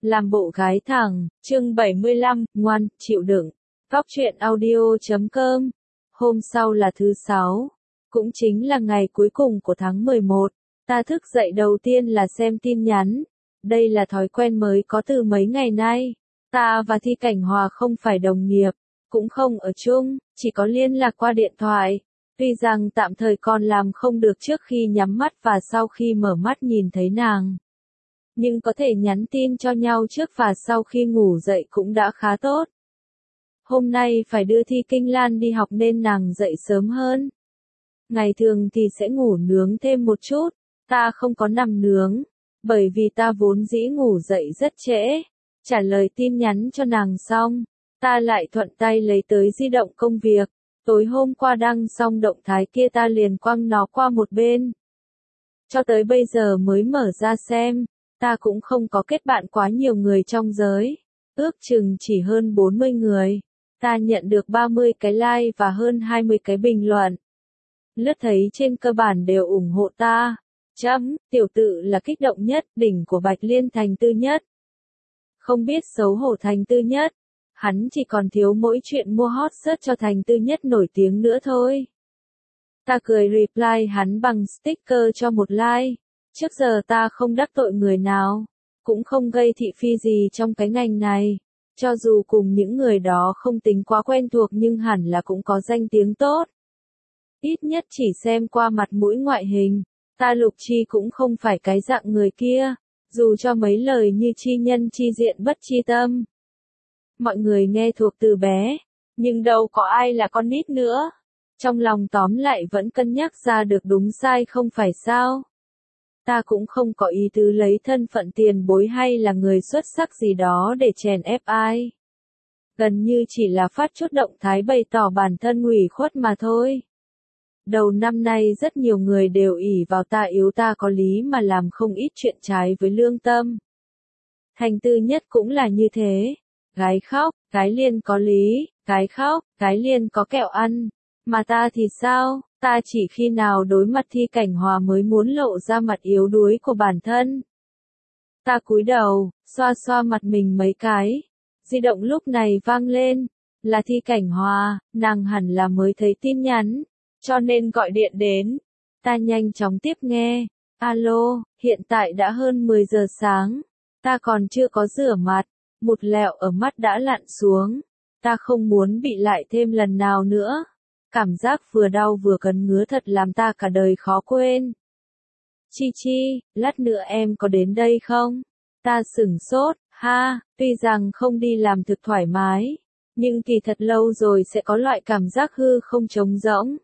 Làm bộ gái thẳng, chương 75, ngoan, chịu đựng. Góc truyện audio.com. Hôm sau là thứ Sáu, cũng chính là ngày cuối cùng của tháng 11. Ta thức dậy đầu tiên là xem tin nhắn. Đây là thói quen mới có từ mấy ngày nay. Ta và Thi Cảnh Hòa không phải đồng nghiệp, cũng không ở chung, chỉ có liên lạc qua điện thoại. Tuy rằng tạm thời còn làm không được trước khi nhắm mắt và sau khi mở mắt nhìn thấy nàng, nhưng có thể nhắn tin cho nhau trước và sau khi ngủ dậy cũng đã khá tốt. Hôm nay phải đưa Thi Kinh Lan đi học nên nàng dậy sớm hơn. Ngày thường thì sẽ ngủ nướng thêm một chút, ta không có nằm nướng, bởi vì ta vốn dĩ ngủ dậy rất trễ. Trả lời tin nhắn cho nàng xong, ta lại thuận tay lấy tới di động công việc. Tối hôm qua đăng xong động thái kia ta liền quăng nó qua một bên. Cho tới bây giờ mới mở ra xem, ta cũng không có kết bạn quá nhiều người trong giới. Ước chừng chỉ hơn 40 người. Ta nhận được 30 cái like và hơn 20 cái bình luận. Lướt thấy trên cơ bản đều ủng hộ ta. Tiểu tự là kích động nhất, đỉnh của Bạch Liên thành tư nhất. Không biết xấu hổ thành tư nhất. Hắn chỉ còn thiếu mỗi chuyện mua hot search cho thành tư nhất nổi tiếng nữa thôi. Ta cười reply hắn bằng sticker cho một like. Trước giờ ta không đắc tội người nào, cũng không gây thị phi gì trong cái ngành này. Cho dù cùng những người đó không tính quá quen thuộc nhưng hẳn là cũng có danh tiếng tốt. Ít nhất chỉ xem qua mặt mũi ngoại hình, ta Lục Chi cũng không phải cái dạng người kia, dù cho mấy lời như chi nhân chi diện bất chi tâm. Mọi người nghe thuộc từ bé, nhưng đâu có ai là con nít nữa. Trong lòng tóm lại vẫn cân nhắc ra được đúng sai không phải sao. Ta cũng không có ý tứ lấy thân phận tiền bối hay là người xuất sắc gì đó để chèn ép ai. Gần như chỉ là phát chút động thái bày tỏ bản thân ủy khuất mà thôi. Đầu năm nay rất nhiều người đều ỷ vào ta yếu ta có lý mà làm không ít chuyện trái với lương tâm. Thành tư nhất cũng là như thế. Gái khóc, gái liên có lý, gái khóc, gái liên có kẹo ăn. Mà ta thì sao? Ta chỉ khi nào đối mặt Thi Cảnh Hòa mới muốn lộ ra mặt yếu đuối của bản thân. Ta cúi đầu, xoa xoa mặt mình mấy cái. Di động lúc này vang lên. Là Thi Cảnh Hòa, nàng hẳn là mới thấy tin nhắn, cho nên gọi điện đến. Ta nhanh chóng tiếp nghe. Alo, hiện tại đã hơn 10 giờ sáng. Ta còn chưa có rửa mặt. Một lẹo ở mắt đã lặn xuống. Ta không muốn bị lại thêm lần nào nữa. Cảm giác vừa đau vừa cấn ngứa thật làm ta cả đời khó quên. Chi, lát nữa em có đến đây không? Ta sửng sốt, tuy rằng không đi làm thực thoải mái, nhưng kỳ thật lâu rồi sẽ có loại cảm giác hư không trống rỗng.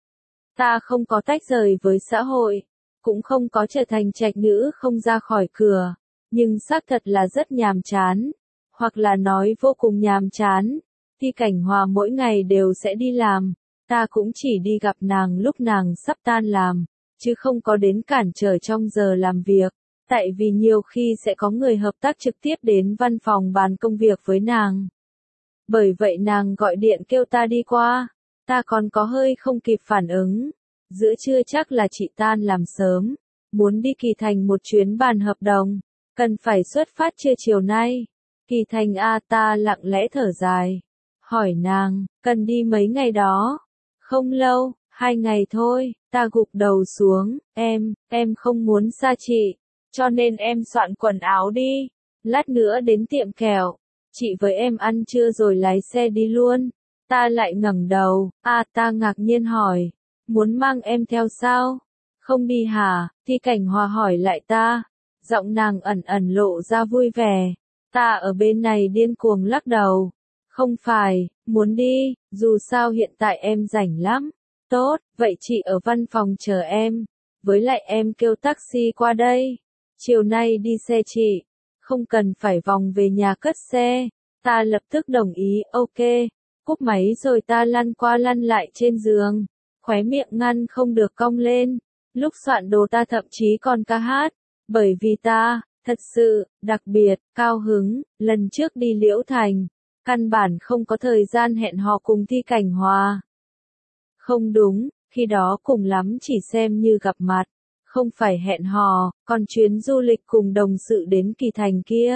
Ta không có tách rời với xã hội, cũng không có trở thành trạch nữ không ra khỏi cửa, nhưng xác thật là rất nhàm chán, hoặc là nói vô cùng nhàm chán. Thi Cảnh Hòa mỗi ngày đều sẽ đi làm. Ta cũng chỉ đi gặp nàng lúc nàng sắp tan làm, chứ không có đến cản trở trong giờ làm việc, tại vì nhiều khi sẽ có người hợp tác trực tiếp đến văn phòng bàn công việc với nàng. Bởi vậy nàng gọi điện kêu ta đi qua, ta còn có hơi không kịp phản ứng. Giữa trưa chắc là chị tan làm sớm, muốn đi Kỳ Thành một chuyến bàn hợp đồng, cần phải xuất phát trưa chiều nay. Kỳ Thành ta lặng lẽ thở dài, hỏi nàng, cần đi mấy ngày đó? Không lâu, 2 ngày thôi, ta gục đầu xuống, em không muốn xa chị, cho nên em soạn quần áo đi, lát nữa đến tiệm kẹo, chị với em ăn trưa rồi lái xe đi luôn. Ta lại ngẩng đầu, ta ngạc nhiên hỏi, muốn mang em theo sao? Không đi hả? Thi Cảnh Hòa hỏi lại ta, giọng nàng ẩn ẩn lộ ra vui vẻ. Ta ở bên này điên cuồng lắc đầu. Không phải, muốn đi, dù sao hiện tại em rảnh lắm. Tốt, vậy chị ở văn phòng chờ em. Với lại em kêu taxi qua đây. Chiều nay đi xe chị. Không cần phải vòng về nhà cất xe. Ta lập tức đồng ý, ok. Cúp máy rồi ta lăn qua lăn lại trên giường. Khóe miệng ngăn không được cong lên. Lúc soạn đồ ta thậm chí còn ca hát. Bởi vì ta, thật sự, đặc biệt, cao hứng, lần trước đi Liễu Thành. Căn bản không có thời gian hẹn hò cùng Thi Cảnh Hòa. Không đúng, khi đó cùng lắm chỉ xem như gặp mặt, không phải hẹn hò, còn chuyến du lịch cùng đồng sự đến Kỳ Thành kia,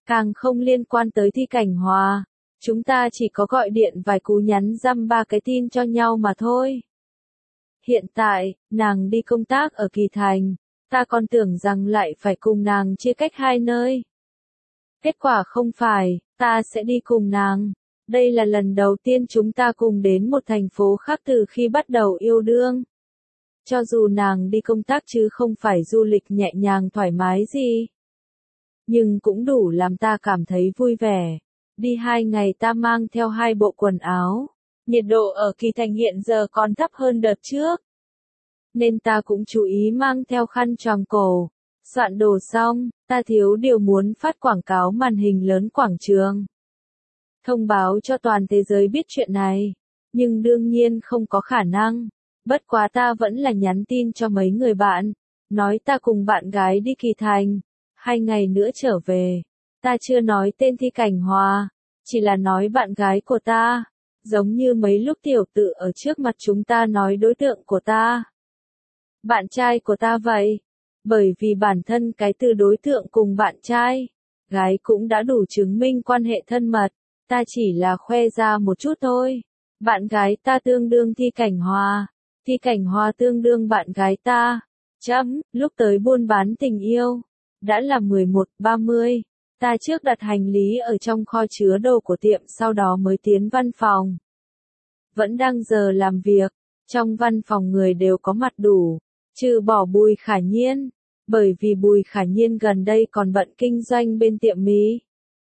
càng không liên quan tới Thi Cảnh Hòa. Chúng ta chỉ có gọi điện vài cú nhắn dăm ba cái tin cho nhau mà thôi. Hiện tại, nàng đi công tác ở Kỳ Thành, ta còn tưởng rằng lại phải cùng nàng chia cách hai nơi. Kết quả không phải, ta sẽ đi cùng nàng. Đây là lần đầu tiên chúng ta cùng đến một thành phố khác từ khi bắt đầu yêu đương. Cho dù nàng đi công tác chứ không phải du lịch nhẹ nhàng thoải mái gì. Nhưng cũng đủ làm ta cảm thấy vui vẻ. Đi 2 ngày ta mang theo 2 bộ quần áo. Nhiệt độ ở Kỳ Thành hiện giờ còn thấp hơn đợt trước. Nên ta cũng chú ý mang theo khăn choàng cổ. Soạn đồ xong, ta thiếu điều muốn phát quảng cáo màn hình lớn quảng trường. Thông báo cho toàn thế giới biết chuyện này. Nhưng đương nhiên không có khả năng. Bất quá ta vẫn là nhắn tin cho mấy người bạn. Nói ta cùng bạn gái đi Kỳ Thành. 2 ngày nữa trở về. Ta chưa nói tên Thi Cảnh Hòa. Chỉ là nói bạn gái của ta. Giống như mấy lúc tiểu tự ở trước mặt chúng ta nói đối tượng của ta. Bạn trai của ta vậy. Bởi vì bản thân cái từ đối tượng cùng bạn trai, gái cũng đã đủ chứng minh quan hệ thân mật. Ta chỉ là khoe ra một chút thôi. Bạn gái ta tương đương Thi Cảnh Hòa. Thi Cảnh Hòa tương đương bạn gái ta. Lúc tới buôn bán tình yêu. Đã là 11:30. Ta trước đặt hành lý ở trong kho chứa đồ của tiệm sau đó mới tiến văn phòng. Vẫn đang giờ làm việc. Trong văn phòng người đều có mặt đủ. Trừ bỏ Bùi Khả Nhiên. Bởi vì Bùi Khả Nhiên gần đây còn bận kinh doanh bên tiệm mì.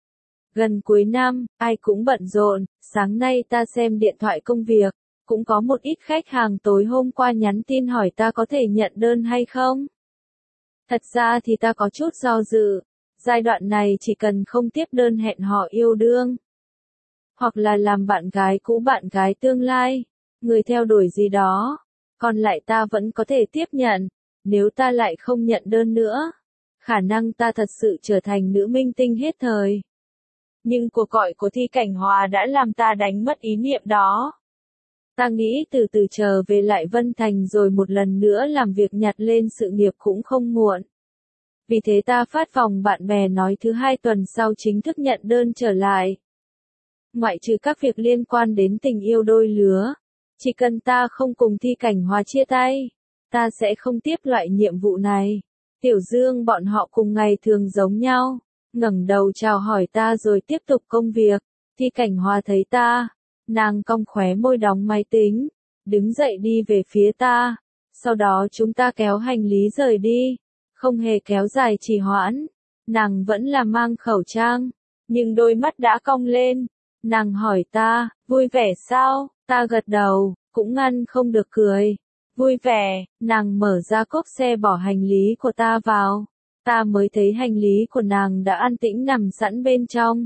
Gần cuối năm, ai cũng bận rộn. Sáng nay ta xem điện thoại công việc. Cũng có một ít khách hàng tối hôm qua nhắn tin hỏi ta có thể nhận đơn hay không. Thật ra thì ta có chút do dự. Giai đoạn này chỉ cần không tiếp đơn hẹn hò yêu đương. Hoặc là làm bạn gái cũ bạn gái tương lai. Người theo đuổi gì đó. Còn lại ta vẫn có thể tiếp nhận. Nếu ta lại không nhận đơn nữa. Khả năng ta thật sự trở thành nữ minh tinh hết thời. Nhưng cuộc gọi của Thi Cảnh Hòa đã làm ta đánh mất ý niệm đó. Ta nghĩ từ từ trở về lại Vân Thành rồi một lần nữa làm việc nhặt lên sự nghiệp cũng không muộn. Vì thế ta phát vòng bạn bè nói thứ 2 tuần sau chính thức nhận đơn trở lại. Ngoại trừ các việc liên quan đến tình yêu đôi lứa. Chỉ cần ta không cùng Thi Cảnh Hòa chia tay, ta sẽ không tiếp loại nhiệm vụ này. Tiểu Dương bọn họ cùng ngày thường giống nhau. Ngẩng đầu chào hỏi ta rồi tiếp tục công việc. Thi Cảnh Hòa thấy ta. Nàng cong khóe môi đóng máy tính. Đứng dậy đi về phía ta. Sau đó chúng ta kéo hành lý rời đi. Không hề kéo dài trì hoãn. Nàng vẫn là mang khẩu trang. Nhưng đôi mắt đã cong lên. Nàng hỏi ta, vui vẻ sao? Ta gật đầu, cũng ngăn không được cười. Vui vẻ, nàng mở ra cốp xe bỏ hành lý của ta vào. Ta mới thấy hành lý của nàng đã an tĩnh nằm sẵn bên trong.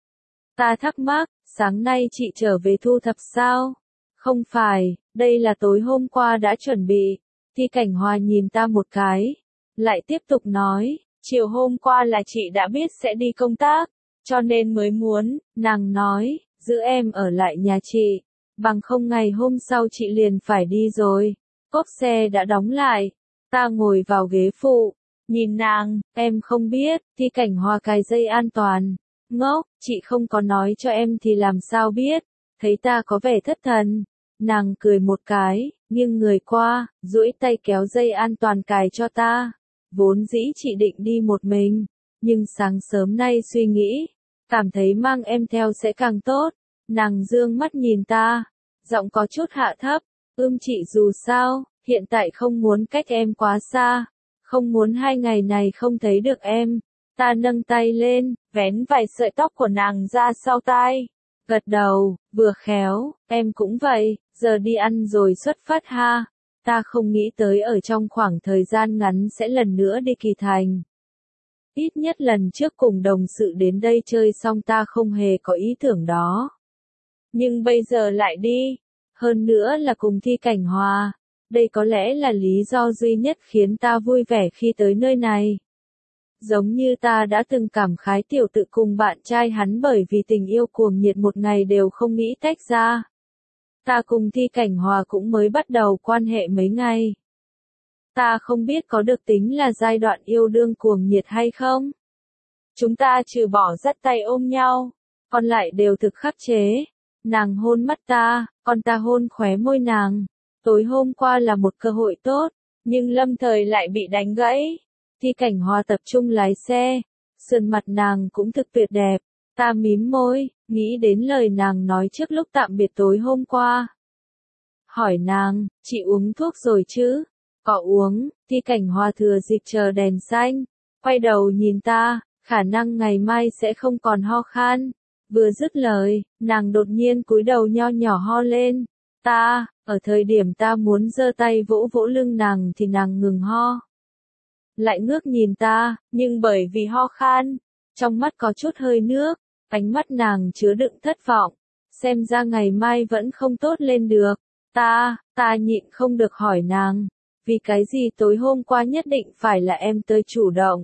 Ta thắc mắc, sáng nay chị trở về thu thập sao? Không phải, đây là tối hôm qua đã chuẩn bị. Thi Cảnh Hòa nhìn ta một cái. Lại tiếp tục nói, chiều hôm qua là chị đã biết sẽ đi công tác. Cho nên mới muốn, nàng nói, giữ em ở lại nhà chị. Bằng không ngày hôm sau chị liền phải đi rồi. Cốp xe đã đóng lại. Ta ngồi vào ghế phụ. Nhìn nàng, em không biết, Thi Cảnh Hòa cài dây an toàn. Ngốc, chị không có nói cho em thì làm sao biết. Thấy ta có vẻ thất thần. Nàng cười một cái, nghiêng người qua, duỗi tay kéo dây an toàn cài cho ta. Vốn dĩ chị định đi một mình. Nhưng sáng sớm nay suy nghĩ. Cảm thấy mang em theo sẽ càng tốt. Nàng dương mắt nhìn ta. Giọng có chút hạ thấp. Chị dù sao, hiện tại không muốn cách em quá xa. Không muốn 2 ngày này không thấy được em. Ta nâng tay lên, vén vài sợi tóc của nàng ra sau tai. Gật đầu, vừa khéo, em cũng vậy, giờ đi ăn rồi xuất phát ha. Ta không nghĩ tới ở trong khoảng thời gian ngắn sẽ lần nữa đi Kỳ Thành. Ít nhất lần trước cùng đồng sự đến đây chơi xong ta không hề có ý tưởng đó. Nhưng bây giờ lại đi. Hơn nữa là cùng Thi Cảnh Hòa. Đây có lẽ là lý do duy nhất khiến ta vui vẻ khi tới nơi này. Giống như ta đã từng cảm khái tiểu tự cùng bạn trai hắn bởi vì tình yêu cuồng nhiệt một ngày đều không nghĩ tách ra. Ta cùng Thi Cảnh Hòa cũng mới bắt đầu quan hệ mấy ngày. Ta không biết có được tính là giai đoạn yêu đương cuồng nhiệt hay không. Chúng ta trừ bỏ dắt tay ôm nhau, còn lại đều thực khắc chế. Nàng hôn mắt ta, còn ta hôn khóe môi nàng. Tối hôm qua là một cơ hội tốt, nhưng lâm thời lại bị đánh gãy. Thi Cảnh Hòa tập trung lái xe, sườn mặt nàng cũng thực tuyệt đẹp. Ta mím môi, nghĩ đến lời nàng nói trước lúc tạm biệt tối hôm qua. Hỏi nàng, chị uống thuốc rồi chứ? Có uống. Thi Cảnh Hòa thừa dịp chờ đèn xanh, quay đầu nhìn ta, khả năng ngày mai sẽ không còn ho khan. Vừa dứt lời, nàng đột nhiên cúi đầu nho nhỏ ho lên. Ở thời điểm ta muốn giơ tay vỗ vỗ lưng nàng thì nàng ngừng ho. Lại ngước nhìn ta, nhưng bởi vì ho khan, trong mắt có chút hơi nước, ánh mắt nàng chứa đựng thất vọng. Xem ra ngày mai vẫn không tốt lên được. Ta nhịn không được hỏi nàng, vì cái gì tối hôm qua nhất định phải là em tới chủ động.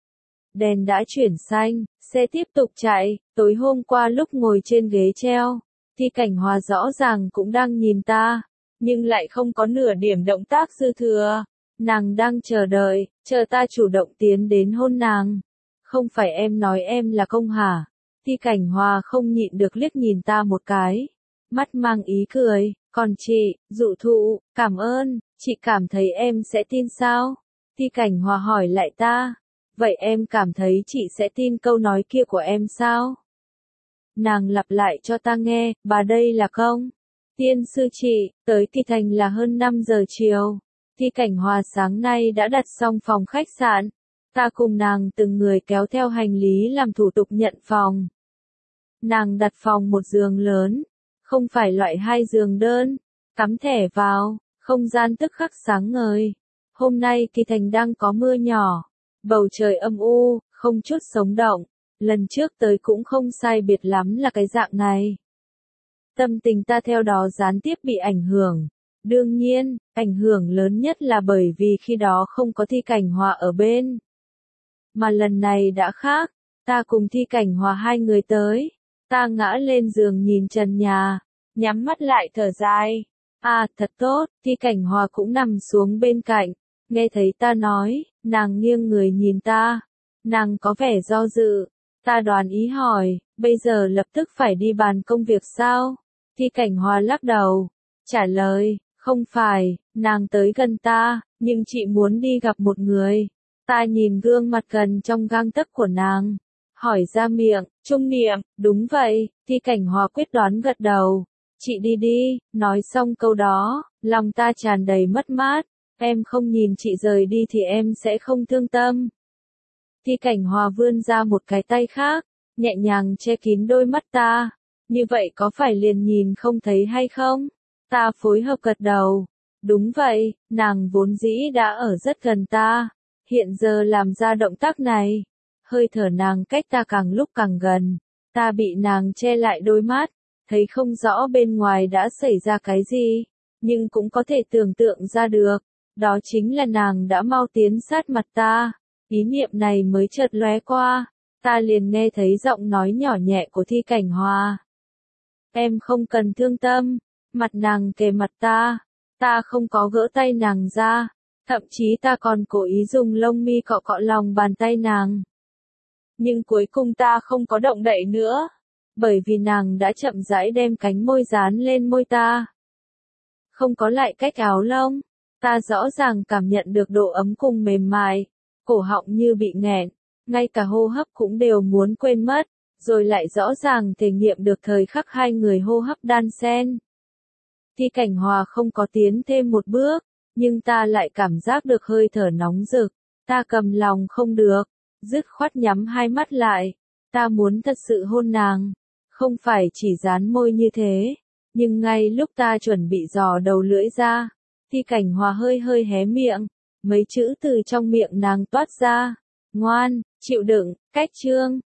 Đèn đã chuyển xanh, xe tiếp tục chạy, tối hôm qua lúc ngồi trên ghế treo, Thi Cảnh Hòa rõ ràng cũng đang nhìn ta, nhưng lại không có nửa điểm động tác dư thừa. Nàng đang chờ đợi, chờ ta chủ động tiến đến hôn nàng. Không phải em nói em là công hả? Thi Cảnh Hòa không nhịn được liếc nhìn ta một cái, mắt mang ý cười, còn chị, dụ thụ, cảm ơn, chị cảm thấy em sẽ tin sao? Thi Cảnh Hòa hỏi lại ta, vậy em cảm thấy chị sẽ tin câu nói kia của em sao? Nàng lặp lại cho ta nghe, bà đây là công. Tiên sư chị, tới Kỳ Thành là hơn 5 giờ chiều. Thi Cảnh Hòa sáng nay đã đặt xong phòng khách sạn. Ta cùng nàng từng người kéo theo hành lý làm thủ tục nhận phòng. Nàng đặt phòng một giường lớn, không phải loại 2 giường đơn, cắm thẻ vào, không gian tức khắc sáng ngời. Hôm nay Kỳ Thành đang có mưa nhỏ, bầu trời âm u, không chút sống động. Lần trước tới cũng không sai biệt lắm là cái dạng này. Tâm tình ta theo đó gián tiếp bị ảnh hưởng. Đương nhiên, ảnh hưởng lớn nhất là bởi vì khi đó không có Thi Cảnh Hòa ở bên. Mà lần này đã khác, ta cùng Thi Cảnh Hòa 2 người tới. Ta ngã lên giường nhìn trần nhà, nhắm mắt lại thở dài. Thật tốt, Thi Cảnh Hòa cũng nằm xuống bên cạnh. Nghe thấy ta nói, nàng nghiêng người nhìn ta. Nàng có vẻ do dự. Ta đoán ý hỏi, bây giờ lập tức phải đi bàn công việc sao? Thi Cảnh Hòa lắc đầu, trả lời, không phải, nàng tới gần ta, nhưng chị muốn đi gặp một người. Ta nhìn gương mặt gần trong gang tấc của nàng, hỏi ra miệng, Trung Niệm, đúng vậy. Thi Cảnh Hòa quyết đoán gật đầu, chị đi đi. Nói xong câu đó, lòng ta tràn đầy mất mát. Em không nhìn chị rời đi thì em sẽ không thương tâm. Thi Cảnh Hòa vươn ra một cái tay khác, nhẹ nhàng che kín đôi mắt ta. Như vậy có phải liền nhìn không thấy hay không? Ta phối hợp gật đầu. Đúng vậy, nàng vốn dĩ đã ở rất gần ta. Hiện giờ làm ra động tác này. Hơi thở nàng cách ta càng lúc càng gần. Ta bị nàng che lại đôi mắt. Thấy không rõ bên ngoài đã xảy ra cái gì. Nhưng cũng có thể tưởng tượng ra được. Đó chính là nàng đã mau tiến sát mặt ta. Ý niệm này mới chợt lóe qua. Ta liền nghe thấy giọng nói nhỏ nhẹ của Thi Cảnh Hòa. Em không cần thương tâm. Mặt nàng kề mặt ta. Ta không có gỡ tay nàng ra. Thậm chí ta còn cố ý dùng lông mi cọ cọ lòng bàn tay nàng. Nhưng cuối cùng ta không có động đậy nữa. Bởi vì nàng đã chậm rãi đem cánh môi dán lên môi ta. Không có lại cách áo lông. Ta rõ ràng cảm nhận được độ ấm cùng mềm mại. Cổ họng như bị nghẹn. Ngay cả hô hấp cũng đều muốn quên mất. Rồi lại rõ ràng thể nghiệm được thời khắc 2 người hô hấp đan xen. Thi Cảnh Hòa không có tiến thêm một bước, nhưng ta lại cảm giác được hơi thở nóng rực. Ta cầm lòng không được, dứt khoát nhắm 2 mắt lại. Ta muốn thật sự hôn nàng, không phải chỉ dán môi như thế. Nhưng ngay lúc ta chuẩn bị dò đầu lưỡi ra, Thi Cảnh Hòa hơi hơi hé miệng, mấy chữ từ trong miệng nàng toát ra. Ngoan, chịu đựng, cách chương.